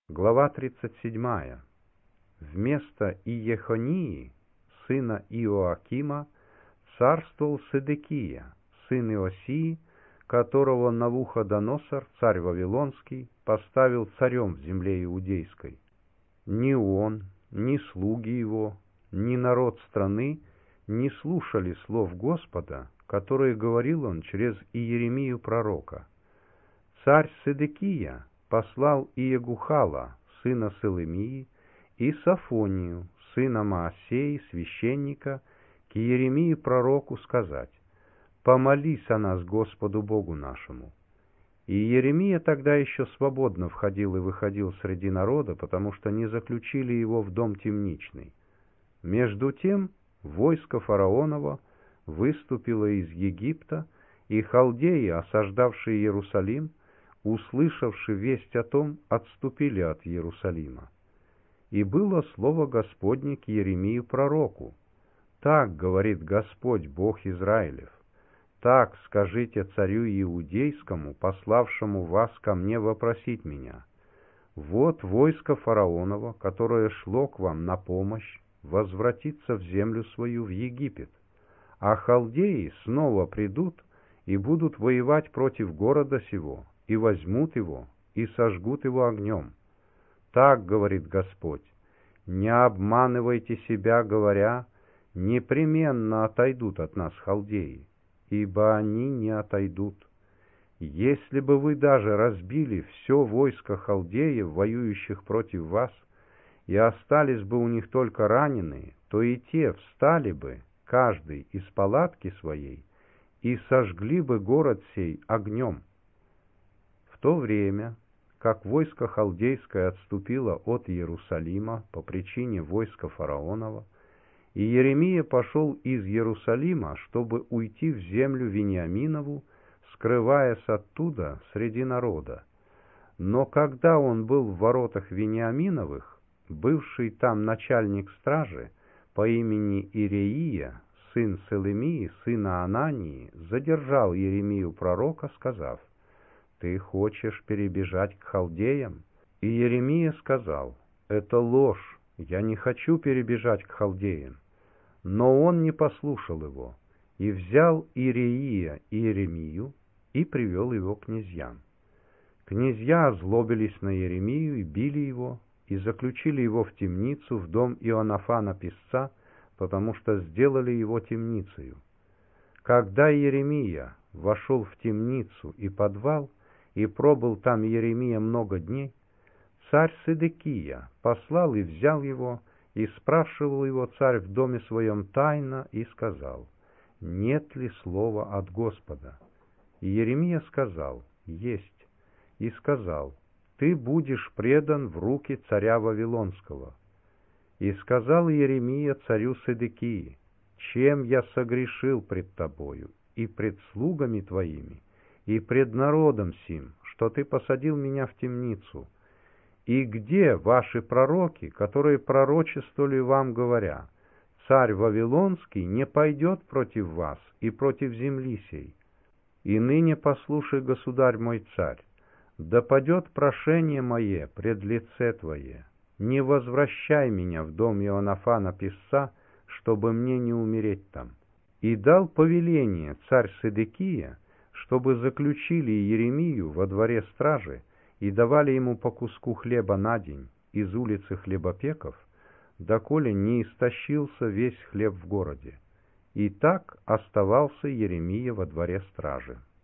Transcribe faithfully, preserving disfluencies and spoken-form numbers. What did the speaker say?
Глава тридцать седьмая. Вместо Иехонии, сына Иоакима, царствовал Седекия, сын Иосии, которого Навуходоносор, царь Вавилонский, поставил царем в земле иудейской. Ни он, ни слуги его, ни народ страны не слушали слов Господа, которые говорил он через Иеремию пророка. Царь Седекия послал Иегухала, сына Селемии, и Сафонию, сына Маасеи, священника, к Иеремии пророку сказать: «Помолись о нас Господу Богу нашему». И Иеремия тогда еще свободно входил и выходил среди народа, потому что не заключили его в дом темничный. Между тем войско фараонова выступило из Египта, и халдеи, осаждавшие Иерусалим, услышавши весть о том, отступили от Иерусалима. И было слово Господне к Иеремию пророку: «Так говорит Господь, Бог Израилев, так скажите царю Иудейскому, пославшему вас ко мне вопросить меня: вот войско фараонова, которое шло к вам на помощь, возвратится в землю свою, в Египет, а халдеи снова придут и будут воевать против города сего, и возьмут его, и сожгут его огнем. Так говорит Господь: не обманывайте себя, говоря: непременно отойдут от нас халдеи, ибо они не отойдут. Если бы вы даже разбили все войско халдеев, воюющих против вас, и остались бы у них только раненые, то и те встали бы, каждый из палатки своей, и сожгли бы город сей огнем». В то время, как войско халдейское отступило от Иерусалима по причине войска фараонова, и Иеремия пошел из Иерусалима, чтобы уйти в землю Вениаминову, скрываясь оттуда среди народа. Но когда он был в воротах Вениаминовых, бывший там начальник стражи по имени Иреия, сын Селемии, сына Анании, задержал Иеремию пророка, сказав: «Ты хочешь перебежать к халдеям?» И Иеремия сказал: «Это ложь, я не хочу перебежать к халдеям». Но он не послушал его, и взял Иреия и Иеремию и привел его к князьям. Князья озлобились на Иеремию и били его, и заключили его в темницу в дом Ионафана писца, потому что сделали его темницею. Когда Иеремия вошел в темницу и подвал, и пробыл там Иеремия много дней, царь Седекия послал и взял его, и спрашивал его царь в доме своем тайно, и сказал: «Нет ли слова от Господа?» И Иеремия сказал: «Есть». И сказал: «Ты будешь предан в руки царя Вавилонского». И сказал Иеремия царю Седекии: «Чем я согрешил пред тобою и пред слугами твоими, и пред народом сим, что ты посадил меня в темницу? И где ваши пророки, которые пророчествовали вам, говоря: царь Вавилонский не пойдет против вас и против земли сей? И ныне послушай, государь мой царь, да падет прошение мое пред лице твое, не возвращай меня в дом Ионафана писца, чтобы мне не умереть там». И дал повеление царь Седекия, чтобы заключили Иеремию во дворе стражи и давали ему по куску хлеба на день из улицы хлебопеков, доколе не истощился весь хлеб в городе. И так оставался Иеремия во дворе стражи.